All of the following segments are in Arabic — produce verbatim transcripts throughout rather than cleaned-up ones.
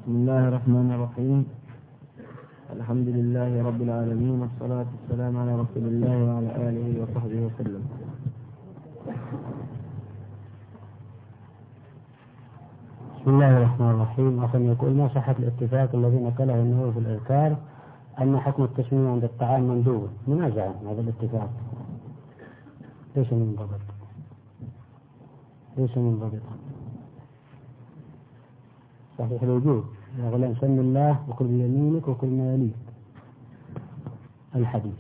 بسم الله الرحمن الرحيم. الحمد لله رب العالمين، والصلاة والسلام على رسول الله وعلى آله وصحبه وسلم. بسم الله الرحمن الرحيم. أصلا يقول ما صحة الاتفاق الذي نقله النووي في الأذكار أن حكم التسمية عند الطعام مندوب؟ منازع هذا الاتفاق، ليس منضبط ليس منضبطا. صحيح الوجوب، يا غلام سم الله وكل بيمينك وكل ما يليك، الحديث.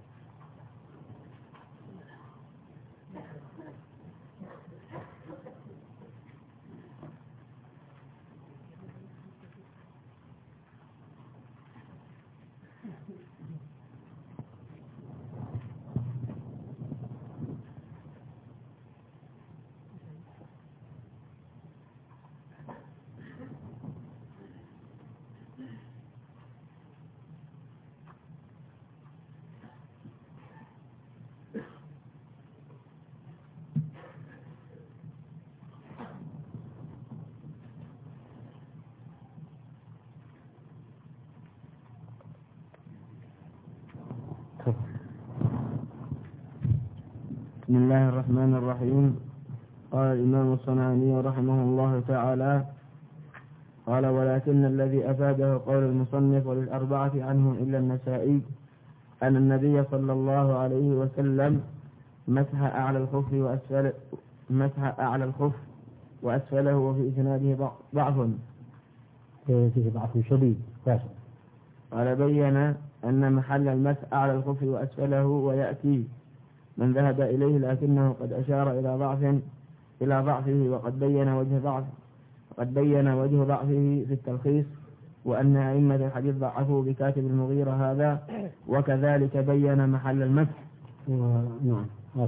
بسم الله الرحمن الرحيم. قال الإمام الصنعاني رحمه الله تعالى: قال: ولكن الذي أفاده قول المصنف وللأربعة عنهم إلا النسائي أن النبي صلى الله عليه وسلم مسح أعلى الخف وأسفل مسح أعلى الخف وأسفله، وفي إسناده ضعف فيه ضعف شديد. قال: بين أن محل المسح أعلى الخف وأسفله، ويأتي من ذهب إليه لكنه قد أشار إلى ضعف إلى ضعفه وقد بين وجه ضعف وقد بين وجه ضعفه في التلخيص، وأن أئمة الحديث ضعفوا بكاتب المغيرة هذا، وكذلك بين محل المسح. نعم.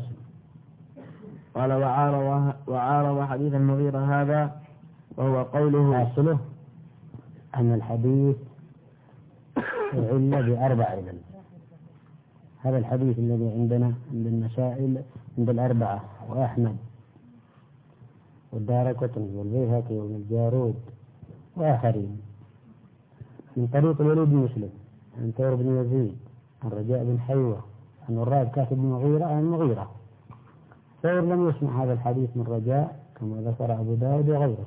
قال: وعارض وعارض حديث المغيرة هذا، وهو قوله حاصله أن الحديث علة بأربع علل. هذا الحديث الذي عندنا عند المسائل عند الأربعة وأحمد والدارقطني والبيهقي وابن الجارود وآخرين، من طريق الوليد بن مسلم عن ثور بن يزيد عن رجاء بن حيوة عن الراب كاتب بن المغيرة عن المغيرة. ثور لم يسمع هذا الحديث من رجاء كما ذكر أبو داود وغيره.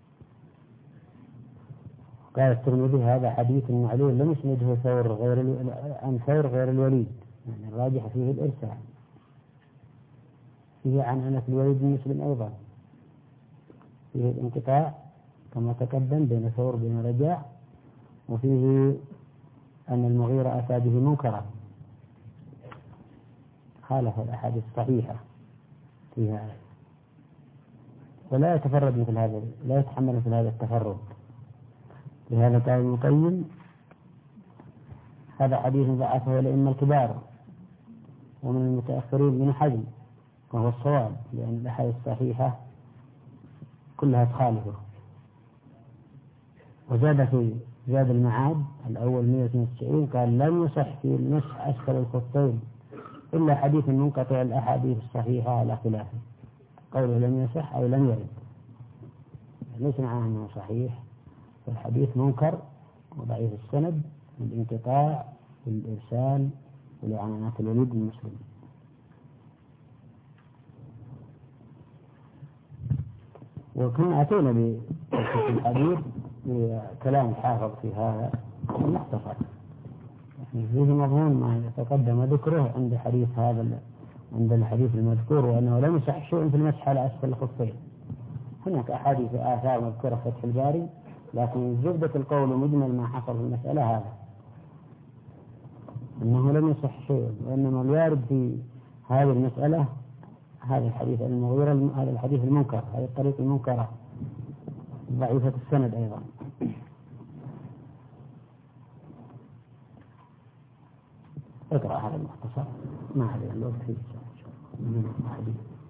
قال الترمذي: هذا حديث معلول لم يسنده ثور غير ال... عن ثور غير الوليد، يعني الراجح فيه الإرسال. فيه عن أنس الوليد بن مسلم أيضا فيه الانقطاع كما تقدم بين ثور وبين رجاء، وفيه أن المغيرة أتى به منكرا، خالف الأحاديث الصحيحة فيها، ولا يتفرد مثل هذا، لا يتحمل مثل هذا التفرد. لهذا قال ابن القيم: هذا حديث ضعفه الأئمة الكبار ومن المتأخرين من حزم، وهو الصواب، لأن الأحاديث الصحيحة كلها تخالفه. وزاد في زاد المعاد الأول مئة واثنين وتسعين قال: لم يصح في المسح أسفل الخفين إلا حديث منقطع الأحاديث الصحيحة على خلافه. قوله لم يصح أي لم يرد، ليس معناه أنه صحيح، والحديث منكر وضعيف السند والانقطاع والإرسال ولعنات الوليد بن مسلم. وكنا أتينا بتلخيص الحديث بكلام حافظ في هذا المختصر، يعني فيه مضمون ما تقدم ذكره عند حديث هذا عند الحديث المذكور، وأنه لم يصح شيء في المسح على أسفل الخفين. هناك أحاديث آثار مذكورة في فتح الباري، لكن زبدة القول مجمل ما حصل في المسألة هذا، أنه لم يصح شيء، وإنما الوارد في هذه المسألة هذا الحديث المغيرة، هذا الحديث المنكر، هذه الطريق المنكرة ضعيفة السند أيضا. اقرأ هذا المختصر، ما عليه الوقت فيه من الحديث.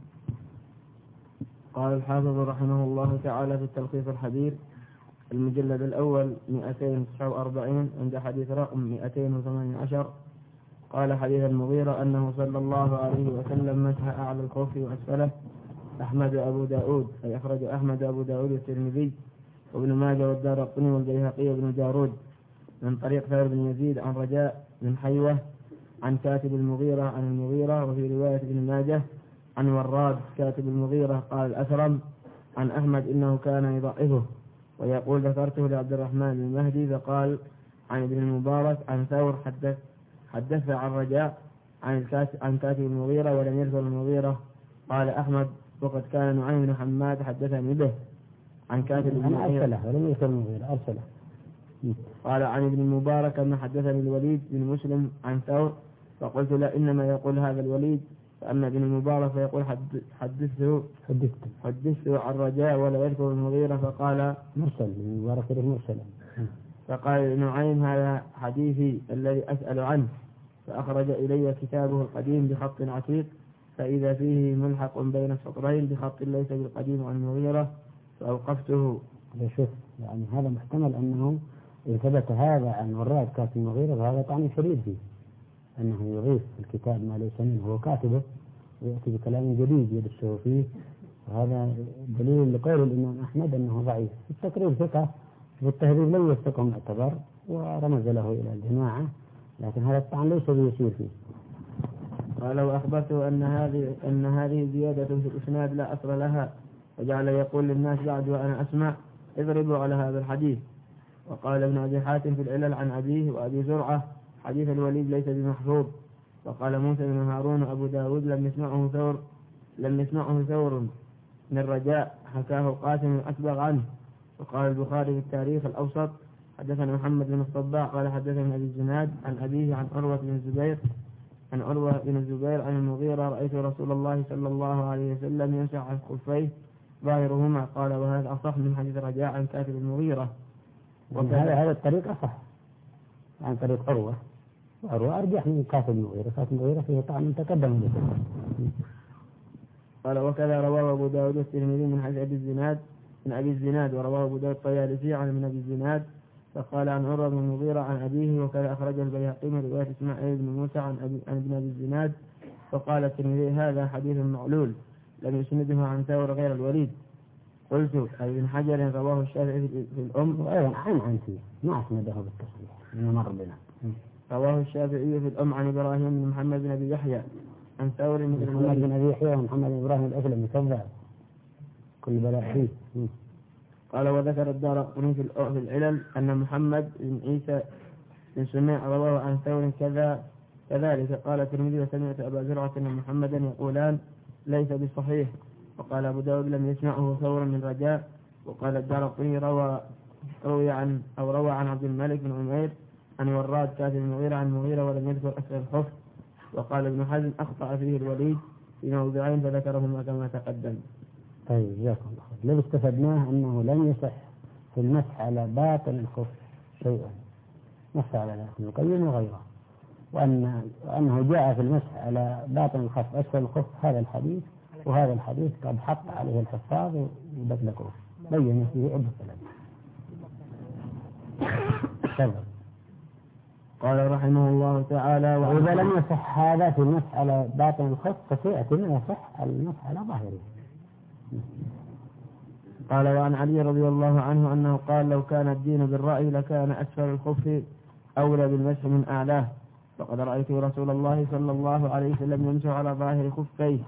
قال الحافظ رحمه الله تعالى في التلخيص الحبير المجلد الأول مئتين وتسعة وأربعين عند حديث رقم مئتين وثمانية عشر: قال حديث المغيرة أنه صلى الله عليه وسلم مسح أعلى الخف وأسفله. أحمد أبو داود، أي أخرج أحمد أبو داود الترمذي وابن ماجه والدارقطني والبيهقي وابن جارود من طريق ثور بن يزيد عن رجاء بن حيوة عن كاتب المغيرة عن المغيرة. وفي رواية ابن ماجه عن وراد كاتب المغيرة قال الأثرم عن أحمد إنه كان يضعفه ويقول ذكرته لعبد الرحمن بن مهدي فقال عن ابن المبارك عن ثور حدث حدث عن رجاء عن الكاتب عن كاتب المغيرة ولم يذكر المغيرة. قال أحمد وقد كان نعيم بن حماد حدثني به عن كاتب المغيرة أرسله ولم يذكر المغيرة أرسله. قال عن ابن المبارك أن حدثني الوليد بن مسلم عن ثور فقلت لا إنما يقول هذا الوليد. فأما ابن المبارك فيقول حدثته حدثته حدثته عن رجاء ولا يذكر المغيرة فقال مرسل المبارك مرسل. فقال نعيم هذا حديثي الذي أسأل عنه فأخرج إلي كتابه القديم بخط عتيق فإذا فيه ملحق بين السطرين بخط ليس بالقديم عن المغيرة فأوقفته. شوف يعني هذا محتمل أنه إذا ثبت هذا عن وراد كاتب المغيرة فهذا طعن شديد فيه أنه يضيف الكتاب ما ليس منه هو كاتبه ويأتي بكلام جديد يدسه فيه. وهذا دليل لقول الإمام أحمد أنه ضعيف. التقريب ثقة والتهذيب لم يثقه معتبر ورمز له إلى الجماعة لكن هذا الطعن ليس بيسير فيه. قال وأخبرته أن هذه أن هذه زيادة في الإسناد لا أصل لها وجعل يقول للناس بعد وأنا أسمع اضربوا على هذا الحديث. وقال ابن أبي حاتم في العلل عن أبيه وأبي زرعة حديث الوليد ليس بمحفوظ. وقال موسى بن هارون وأبو داود لم يسمعه ثور لم يسمعه ثور من رجاء حكاه القاسم الأسبغ عنه. وقال البخاري في التاريخ الأوسط حدثنا محمد بن الصباح قال حدثنا أبي الزناد عن أبيه عن عروة بن الزبير عن عروة بن الزبير عن المغيرة رأيت رسول الله صلى الله عليه وسلم يمسح عن خفيه ظاهرهما. قال وهذا أصح من حديث رجاء عن كاتب المغيرة. وهذا هذا الطريق أصح عن طريق عروة وعروة أرجح من كاتب المغيرة. كاتب المغيرة فيه طعن تقدم له. قال وكذا رواه أبو داود والترمذي من حديث أبي الزناد من أبي الزناد ورواه أبو داود الطيالسي عن من أبي الزناد فقال عن عروة بن المغيرة عن أبيه. وكذا أخرجه البيهقي من رواية إسماعيل بن موسى عن أبي عن ابن أبي الزناد فقال الترمذي هذا حديث معلول لم يسنده عن ثور غير الوليد. قلت أي ابن حجر رواه الشافعي في الأم وأيضا عن عن فيه ما أسنده بالتصريح إنه مر بنا. رواه الشافعي في الأم عن إبراهيم بن محمد بن أبي يحيى عن ثور بن محمد بن أبي يحيى ومحمد بن إبراهيم الأسلمي كذاب كل بلاء فيه. قال وذكر الدارقطني في العلل أن محمد بن عيسى بن سميع رواه عن ثور كذا كذلك. قال الترمذي وسمعت أبا زرعة أن محمدا يقولان ليس بصحيح. وقال أبو داود لم يسمعه ثور من رجاء. وقال الدارقطني روى روي عن أو روى عن عبد الملك بن عمير عن وراد كاتب المغيرة عن المغيرة ولم يذكر أسر الخف. وقال ابن حزم أخطأ فيه الوليد في موضعين فذكرهما كما تقدم. طيب جزاكم الله خير. الذي استفدناه أنه لم يصح في المسح على باطن الخف شيئا مسح على ابن القيم وغيره وأن وأنه جاء في المسح على باطن الخف أسفل الخف هذا الحديث وهذا الحديث قد حط عليه الحفاظ وبدلكوه بين فيه عدة كلام. قال رحمه الله تعالى وإذا لم يصح هذا في المسح على باطن الخف فسيأتي ما يصح المسح على ظاهره. قال وعن علي رضي الله عنه أنه قال لو كان الدين بالرأي لكان أسفل الخف أولى بالمسح من أعلاه. فقد رأيت رسول الله صلى الله عليه وسلم يمسح على ظاهر خفيه.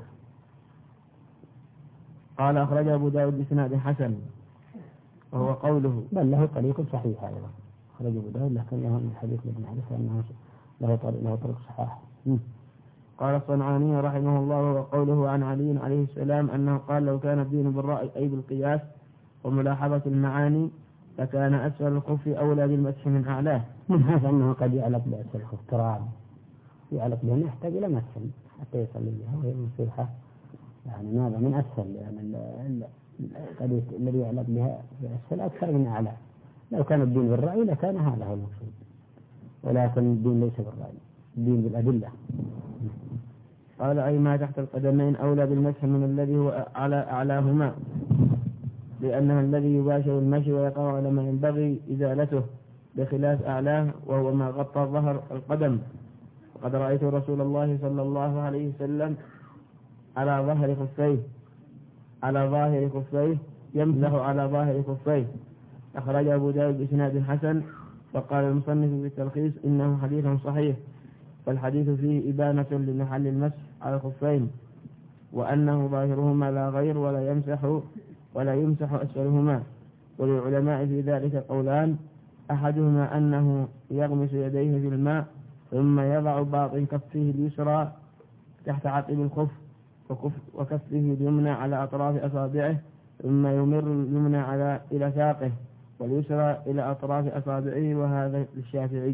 قال أخرج أبو داود بسناد حسن وهو قوله بل له طريق صحيح أيضا أخرج أبو داود لكن له من حديث ابن عرفة أنه له طريق له طريق صحيح. قال الصنعاني رحمه الله وقوله عن علي عليه السلام أنه قال لو كان الدين بالرأي أي بالقياس وملاحظة المعاني لكان أسفل الخف أولى بالمسح من أعلاه. من هذا أنه قد يعلق بأسفل الخف تراب يعلق به يحتاج إلى مسح حتى يصلي بها وهي نصيحة يعني ماذا من أسفل يعني قد الذي يعلق بها بأسفل أكثر من أعلاه. لو كان الدين بالرأي لكان هذا هو المقصود ولكن الدين ليس بالرأي الدين بالأدلة. قال أي ما تحت القدمين أولى بالمسح من الذي هو على أعلاهما لأنه الذي يباشر المشي ويقع على ما ينبغي إزالته بخلاف أعلاه وهو ما غطى ظهر القدم. وقد رأيت رسول الله صلى الله عليه وسلم على ظهر خفيه على ظاهر خفيه يمسح على ظاهر خفيه أخرج أبو داود بإسناد حسن. فقال المصنف بالتلخيص إنه حديث صحيح، فالحديث فيه إبانة لمحل المسح على الخفين، وأنه ظاهرهما لا غير ولا يمسح ولا يمسح أسفلهما. وللعلماء في ذلك قولان، أحدهما أنه يغمس يديه في الماء ثم يضع باطن كفه اليسرى تحت عقب الخف وكفه اليمنى على أطراف أصابعه، ثم يمر اليمنى على إلى ساقه واليسرى إلى أطراف أصابعه، وهذا للشافعي.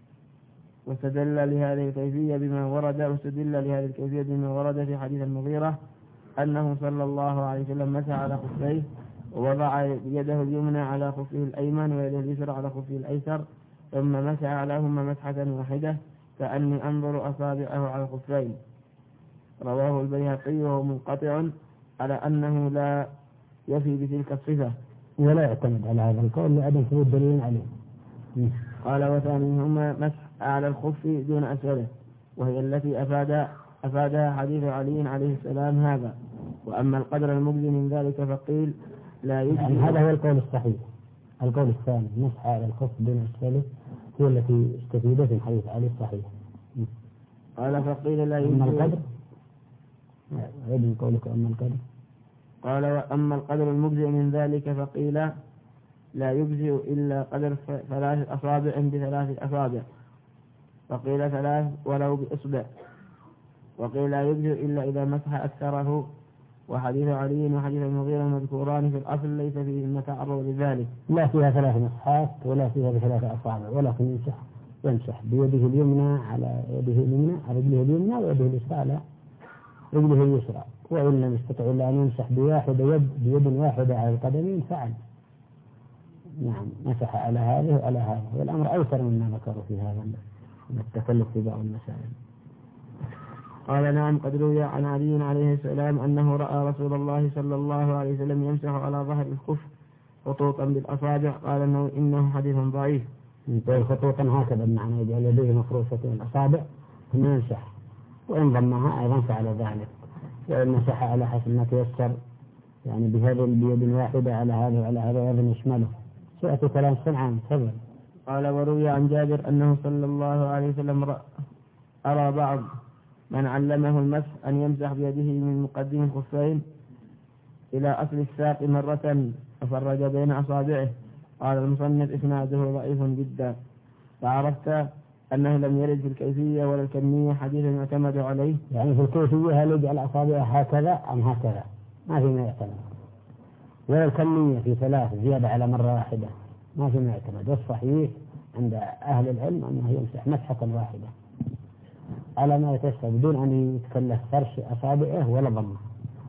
واستدل لهذه الكيفية بما ورد واستدل لهذه الكيفية بما ورد في حديث المغيرة أنه صلى الله عليه وسلم مسح على خفيه ووضع يده اليمنى على خفه الأيمن ويده اليسرى على خفه الأيسر، ثم مسح عليهما مسحة واحدة كأني أنظر أصابعه على الخفين. رواه البيهقي وهو منقطع على أنه لا يفي بتلك الصفة ولا يعتمد على هذا القول لعدم ثبوت دليل عليه. قال وثانيهما مسح أعلى الخف دون أسفله، وهي التي أفاد أفادها حديث علي عليه السلام هذا. وأما القدر المجزي من ذلك فقيل لا يجزي. يعني هذا هو القول الصحيح. القول الثاني مسح على الخف دون أسفله هو التي استفيدت من حديث علي الصحيح. قال فقيل لا يجزي. أما القدر عيد قولك أما القدر. قال وأما القدر المجزي من ذلك فقيل لا يجزئ إلا قدر ثلاث أصابع بثلاث أصابع، وقيل ثلاث ولو بإصبع، وقيل لا يجزئ إلا إذا مسح أكثره. وحديث علي وحديث المغيرة مذكوران في الأصل ليس فيهما تعرض لذلك. لا فيها ثلاث مسحات ولا فيها بثلاث أصابع، ولكن يمسح يمسح بيده اليمنى على يده اليمنى على رجله اليمنى ويده اليسرى على رجله اليسرى، وإن لم يستطع إلا أن يمسح بواحدة يد بيد واحدة على القدمين فعل. نعم مسح على هذه وعلى هذه، والأمر أيسر مما ذكروا في هذا من التكلف في بعض المسائل. قال نعم قد روي عن علي عليه السلام أنه رأى رسول الله صلى الله عليه وسلم يمسح على ظهر الخف خطوطا بالأصابع. قال إنه, إنه حديث ضعيف. يقول خطوطا هكذا بمعنى يجعل يديه مفروشة الأصابع ثم يمسح، وإن ضمها أيضا فعل ذلك، وإن مسح على حسب ما تيسر يعني بهذا بيد واحدة على هذا وعلى هذا وهذا يشمله. سئة كلام سمعان تفضل. قال وروي عن جابر أنه صلى الله عليه وسلم أرى بعض من علمه المسح أن يمسح بيده من مقدم الخفين إلى أصل الساق مرة وفرج بين أصابعه. قال المصنف إسناده ضعيف جدا، فعرفت أنه لم يرد في الكيفية ولا الكمية حديث يعتمد عليه. يعني في الكيفية هل يجعل أصابعه هكذا أم هكذا ما في ما يعتمد، ولا الكمية في ثلاث زيادة على مرة واحدة ما في ما يعتمد. والصحيح عند أهل العلم أنه يمسح مسحة واحدة على ما يتيسر بدون أن يتكلف فرش أصابعه ولا ضمه.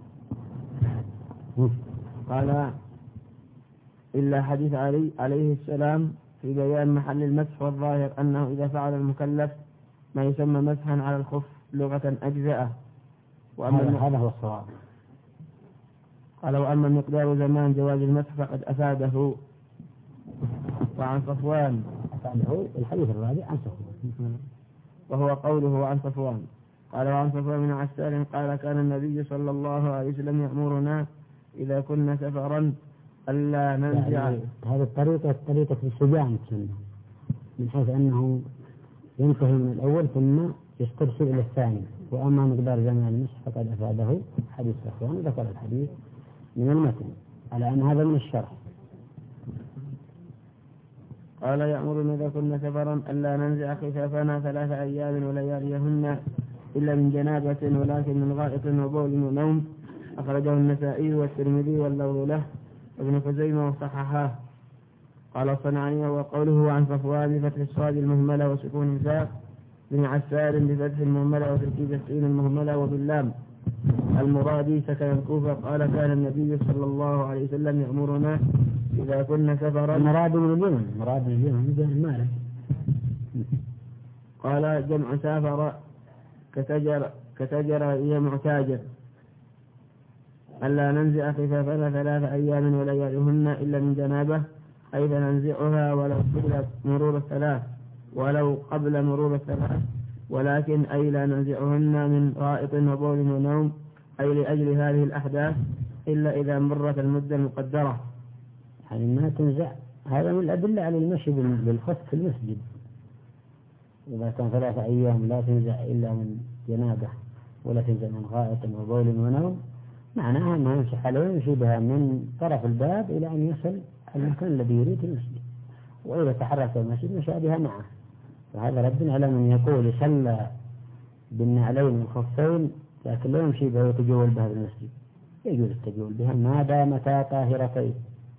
قال إلا حديث علي عليه السلام في بيان محل المسح، والظاهر أنه إذا فعل المكلف ما يسمى مسحا على الخف لغة أجزاءه. وأما هذا هو الصواب. قال وأما مقدار زمان جواز المسح فقد أفاده. وعن صفوان أفاده الحديث الرابع عن صفوان وهو قوله عن صفوان. قال وعن صفوان من عسال قال كان النبي صلى الله عليه وسلم يأمرنا إذا كنا سفرا ألا ننزع. يعني هذه الطريقة طريقة الشجاعة من حيث أنه ينتهي من الأول ثم يسترسل إلى الثاني. وأما مقدار زمان المسح فقد أفاده حديث صفوان، ذكر الحديث من المتن على أن هذا من الشرح. قال يأمرنا إذا كنا سفرا ألا ننزع خفافنا ثلاث أيام ولياليهن إلا من جنابة ولكن من غائط وبول ونوم. أخرجه النسائي والترمذي واللفظ له وابن خزيمة وصححاه. قال الصنعاني وقوله عن صفوان بفتح الصاد المهملة وسكون الزاء، بن عسار بفتح المهملة وتركيب السين المهملة وباللام المرادي سكن الكوفة. قال كان النبي صلى الله عليه وسلم يأمرنا إذا كنا سفرا. المراد من اليمن مراد من اليمن مالك. قال جمع سافر كتجر كتجر هي معتاجر. ألا ننزع خفافنا ثلاث أيام ولياليهن إلا من جنابة، حيث ننزعها ولو قبل مرور الثلاث ولو قبل مرور الثلاث، ولكن أي لا ننزعهن من غائط وبول ونوم، أي لأجل هذه الأحداث إلا إذا مرت المدة المقدرة. يعني ما تنزع هذا من الأدلة على المشي بالخف في المسجد. إذا كان ثلاثة أيام لا تنزع إلا من جنابه ولا تنزع من غائط وبول ونوم، معناها أنه يمشي عليه ويمشي بها من طرف الباب إلى أن يصل المكان الذي يريد المسجد، وإذا تحرك المسجد مشى بها معه. وهذا رد على من يقول صلى بالنعلين الخفين لكن لا يمشي بها ويتجول بها بالمسجد. يجوز التجول بها ما دامتا طاهرتين.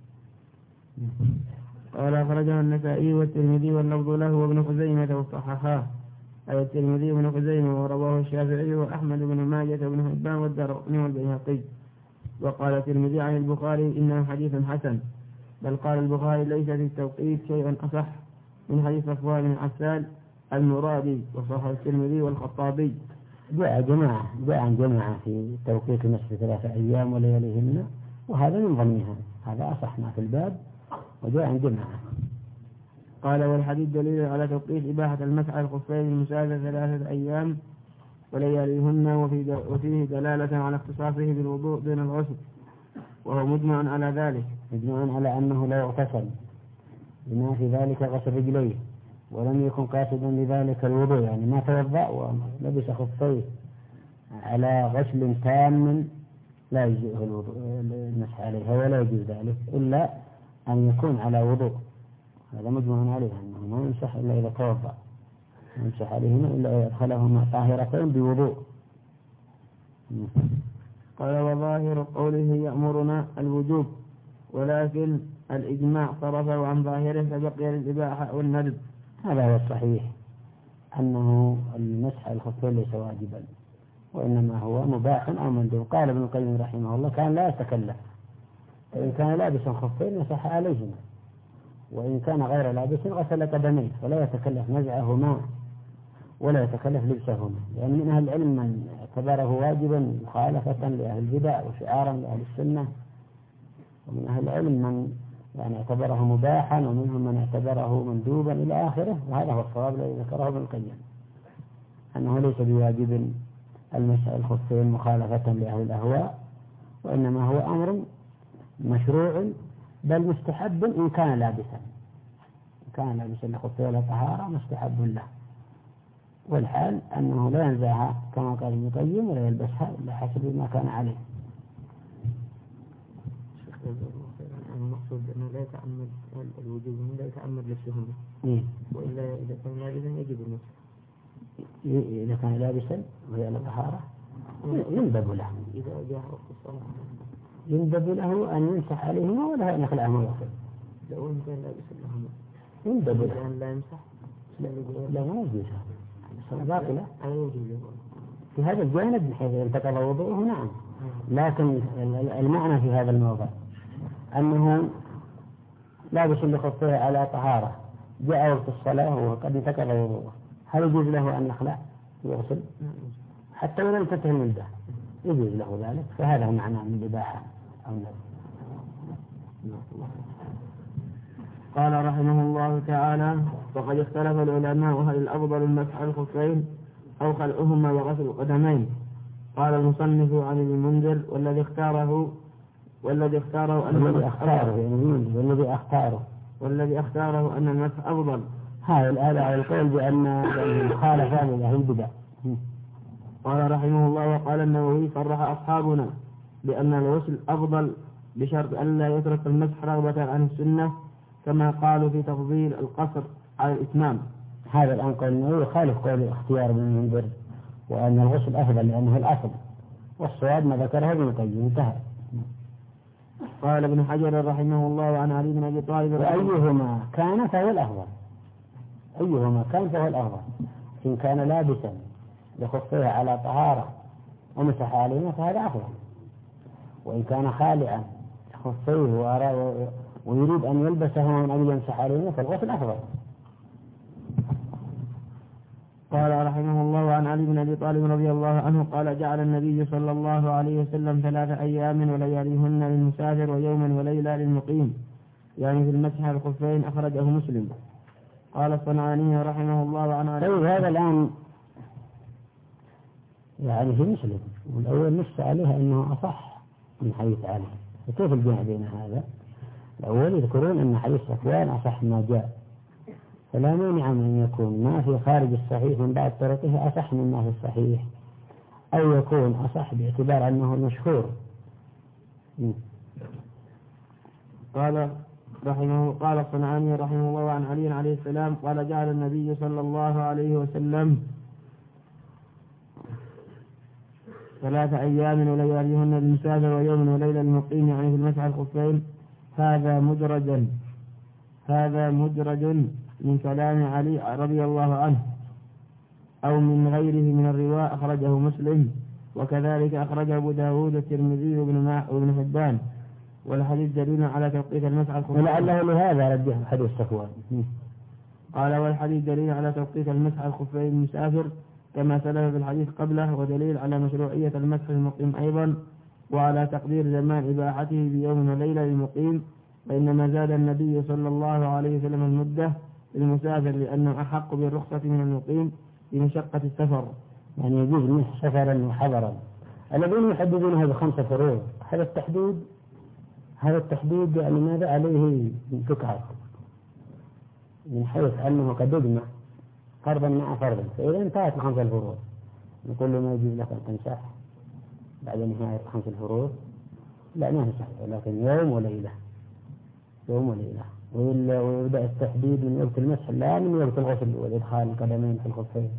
قال أخرجه النسائي والترمذي واللفظ له وابن خزيمة وصححاه، أي الترمذي وابن خزيمة، ورواه الشافعي وأحمد بن ماجة وابن حبان والدارقطني والبيهقي. وقال الترمذي عن البخاري إنه حديث حسن، بل قال البخاري ليس في التوقيت شيء أصح من حديث صفوان بن عسال المرادي، وصحح الترمذي والخطابي. جاء جماعة جاء عن جماعة في توقيت المسجد ثلاثة أيام ولياليهن، وهذا من ضمنها، هذا أصح ما في الباب وجاء عن جماعة. قال والحديث دليل على توقيت إباحة المسح على الخفين المسافر ثلاثة أيام ولياليهن، وفيه دلالة على اختصاصه بالوضوء دون الغسل، وهو مجمع على ذلك، مجمع على أنه لا يغتسل بما في ذلك غسل رجليه، ولم يكن قاصدا لذلك الوضوء، يعني ما توضأ ولبس خفيه على غسل تام لا يجزئه الوضوء المسح عليها ولا يجوز ذلك إلا أن يكون على وضوء. هذا مجمع عليه أنه ما يمسح إلا إذا توضأ، يمسح عليهما إلا يدخلهما طاهرتين بوضوء. قال وظاهر قوله يأمرنا الوجوب، ولكن الإجماع صرفه عن ظاهره فبقي للإباحة والندب. هذا هو الصحيح، أنه المسح الخفين ليس واجبا وإنما هو مباح أو مندوب. قال ابن القيم رحمه الله كان لا يتكلف، فإن كان لابسا خفين مسح عليهما، وإن كان غير لابس غسل قدميه، فلا يتكلف نزعهما ولا يتكلف لبسهما، لأن يعني من أهل العلم من اعتبره واجبا مخالفة لأهل البدع وشعارا لأهل السنة، ومن أهل العلم من يعني اعتبره مباحا، ومنهم من اعتبره مندوبا إلى آخره. وهذا هو الصواب الذي ذكره ابن القيم، أنه ليس بواجب المسح الخفين مخالفة لأهل الأهواء، وإنما هو أمر مشروع بل مستحب إن كان لابسا، إن كان لابسا لخفين ولا طهارة مستحب له، والحال أنه لا ينزعها كما قال ابن القيم ولا يلبسها إلا حسب ما كان عليه. المقصود أنه لا يتعمد الوجوب، لا يتعمد لبسهما، إيه؟ وإلا إذا كان لابسا يجب المسح. إذا كان لابسا وهي على طهارة يندب له، إذا جاء وقت الصلاة يندب له أن يمسح عليهما ولا أن يخلعهما ويغسل. لو إن كان لابسا لهما يندب له أن لا يمسح، لا ما يجوز، الصلاة باطلة يجوز في هذا الجانب بحيث ينتقض وضوءه. نعم، لكن المعنى في هذا الموضع أنه لابس لخفيه على طهارة، جاء وقت الصلاة وقد انتقض وضوءه، هل يجوز له أن يخلع ويغسل حتى ولم تنتهي المدة؟ يجوز له ذلك، فهذا هو معنى من الإباحة أو الندب. قال رحمه الله تعالى وقد اختلف العلماء هل الأفضل المسح على الخفين أو خلعهما وغسل القدمين. قال المصنف عن ابن المنذر والذي اختاره والذي اختاره أن والذي اختاره والذي اختاره والذي اختاره أن المسح أفضل. هذا على القول بأن المخالفة لأهل البدع. قال رحمه الله وقال النووي صرح أصحابنا بأن الغسل أفضل بشرط أن لا يترك المسح رغبة عن السنة، كما قالوا في تفضيل القصر على الإتمام. هذا الآن قول النووي يخالف قول اختيار ابن المنذر، وأن الغسل أفضل لأنه الأصل، والصواب ما ذكره ابن القيم. انتهى. قال ابن حجر رحمه الله عن علي بن أبي طالب وأيهما كان فهو الأفضل، أيهما كان فهو الأفضل، إن كان لابسا لخفيه على طهارة ومسح عليهما فهذا أفضل، وإن كان خالعا خفيه ويريد أن يلبسهما من أجل يمسح عليهما فالغسل أفضل. قال رحمه الله عن علي بن أبي طالب رضي الله عنه قال جعل النبي صلى الله عليه وسلم ثلاث أيام ولياليهن للمسافر ويوما وليلة للمقيم، يعني في المسح على الخفين. أخرجه مسلم. قال الصنعاني رحمه الله عن علي. طيب هذا الآن يعني في مسلم، والأول نص عليها أنه أصح من حديث علي، فكيف الجمع بين هذا؟ الأول يذكرون أن حديث صفوان أصح ما جاء، فلا مانع من أن يكون ما في خارج الصحيح من بعض طرقه أصح مما في الصحيح، أو يكون أصح باعتبار أنه مشهور. قال رحمه قال الصنعاني رحمه الله عن علي عليه السلام قال جعل النبي صلى الله عليه وسلم ثلاث أيام ولياليهن للمسافر ويوم وليلة للمقيم، يعني في المسح الخفين. هذا مدرج هذا مدرج من كلام علي رضي الله عنه أو من غيره من الرواء، أخرجه مسلم، وكذلك أخرجه أبو داود والترمذي وابن حبان، والحديث دليل على توقيت المسح الخفين. ولعله لهذا رجح حديث صفوان. قال والحديث دليل على توقيت المسح الخفين المسافر كما سلف في الحديث قبله، ودليل على مشروعية المسح المقيم أيضا، وعلى تقدير زمان إباحته بيوم وليلة للمقيم، وإنما زاد النبي صلى الله عليه وسلم المدة للمسافر لأنه أحق بالرخصة من المقيم بمشقة السفر، يعني يجوز المسح سفرا وحضرا. الذين يحددونها بخمسة فروض، هذا التحديد هذا التحديد يعني ماذا عليه تقعد من حيث أنه قد يجمع فرضا مع فرضا، فإذا انتهت الخمسة الفروض نقول له ما يجوز لك أن تمسح بعد نهاية الخمس الفروض، لا ما يمسح، ولكن يوم وليلة يوم وليلة. ويبدأ التحديد من وقت المسح لا من وقت الغسل وإدخال القدمين في الخفين.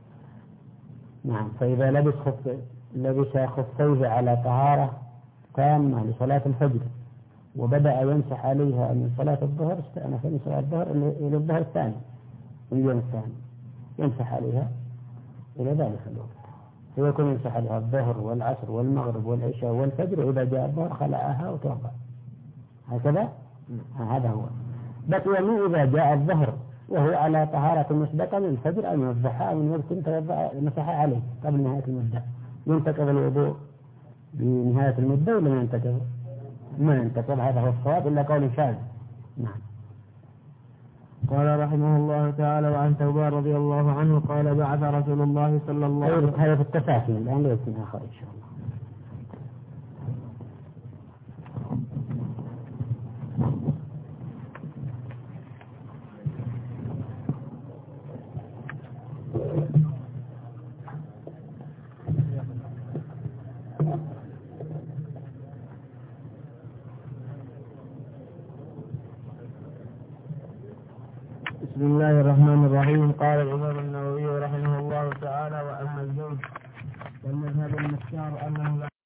نعم. فإذا لبس خف لبس خفيه على طهارة تامة لصلاة الفجر وبدأ يمسح عليها من صلاة الظهر، استأنف من صلاة الظهر إلى الظهر الثاني من اليوم الثاني يمسح عليها إلى ذلك الوقت، فيكون يمسح عليها الظهر والعصر والمغرب والعشاء والفجر، وإذا جاء الظهر خلعها وتوضأ. هكذا هذا هو. بقي من إذا جاء الظهر وهو على طهارة مسبقة من الفجر أو من الضحى أو من وقت مسح عليه قبل نهاية المدة، ينتقض الوضوء بنهاية المدة ولا ما ينتقض؟ ما ينتقض. هذا هو الصواب إلا قول شاذ. نعم. قال رحمه الله تعالى وعن ثوبان رضي الله عنه قال بعث رسول الله صلى الله عليه وسلم. هذا في التساكن الآن ليس من آخر إن شاء الله. بسم الله الرحمن الرحيم. قال الإمام النووي رحمه الله تعالى وأما الزوج فالمذهب المختار أنه